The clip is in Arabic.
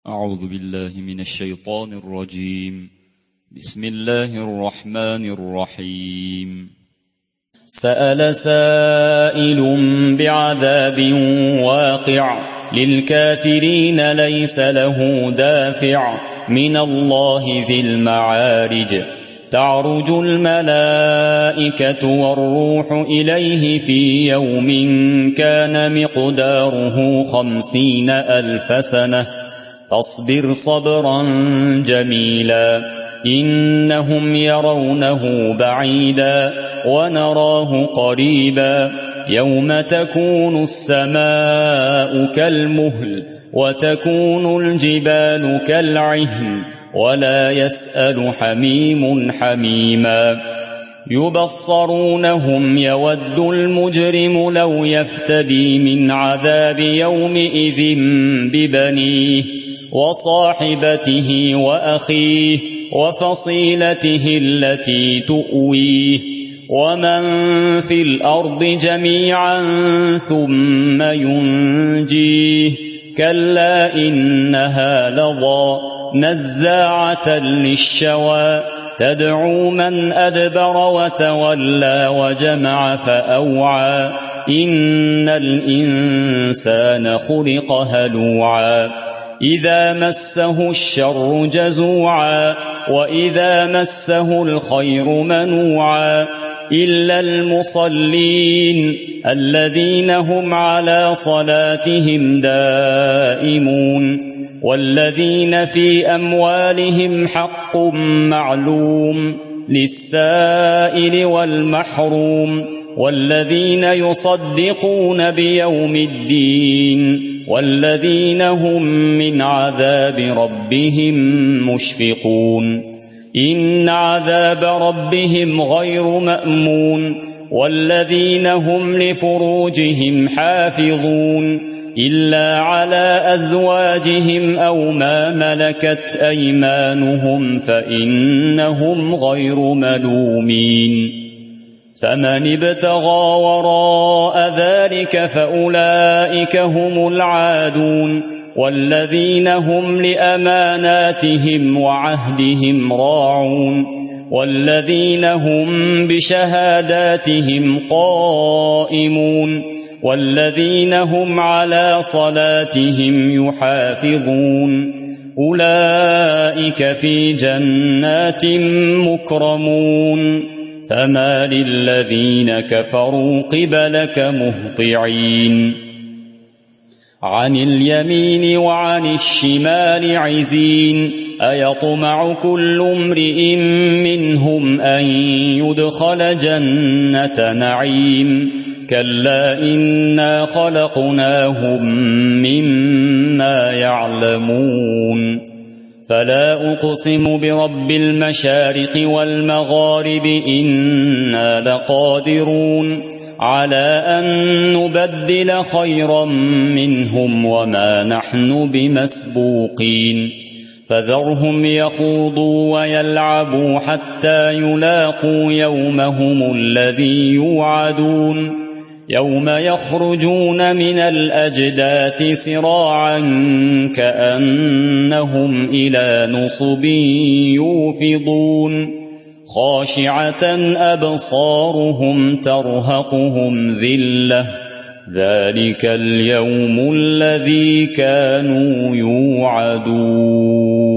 أعوذ بالله من الشيطان الرجيم. بسم الله الرحمن الرحيم. سأل سائل بعذاب واقع للكافرين ليس له دافع من الله ذي المعارج. تعرج الملائكة والروح إليه في يوم كان مقداره 50,000 سنة فاصبر صبرا جميلا إنهم يرونه بعيدا ونراه قريبا يوم تكون السماء كالمهل وتكون الجبال كالعهن ولا يسأل حميم حميما يبصرونهم يود المجرم لو يفتدي من عذاب يومئذ ببنيه وصاحبته وأخيه وفصيلته التي تؤويه ومن في الأرض جميعا ثم ينجيه كلا إنها لظى نزاعة للشوى تدعو من أدبر وتولى وجمع فأوعى إن الإنسان خلق هلوعا إذا مسه الشر جزوعا وإذا مسه الخير منوعا إلا المصلين الذين هم على صلاتهم دائمون والذين في أموالهم حق معلوم للسائل والمحروم والذين يصدقون بيوم الدين والذين هم من عذاب ربهم مشفقون إن عذاب ربهم غير مأمون والذين هم لفروجهم حافظون إلا على أزواجهم أو ما ملكت أيمانهم فإنهم غير ملومين فمن ابتغى وراء ذلك فأولئك هم العادون والذين هم لأماناتهم وعهدهم راعون والذين هم بشهاداتهم قائمون والذين هم على صلاتهم يحافظون أولئك في جنات مكرمون فما للذين كفروا قبلك مهطعين عن اليمين وعن الشمال عزين أيطمع كل امرئ منهم أن يدخل جنة نعيم كلا إنا خلقناهم مما يعلمون فلا أقسم برب المشارق والمغارب إنا لقادرون على أن نبدل خيرا منهم وما نحن بمسبوقين فذرهم يخوضوا ويلعبوا حتى يلاقوا يومهم الذي يوعدون يوم يخرجون من الأجداث سراعا كأنهم إلى نصب يوفضون خاشعة أبصارهم ترهقهم ذلة ذلك اليوم الذي كانوا يوعدون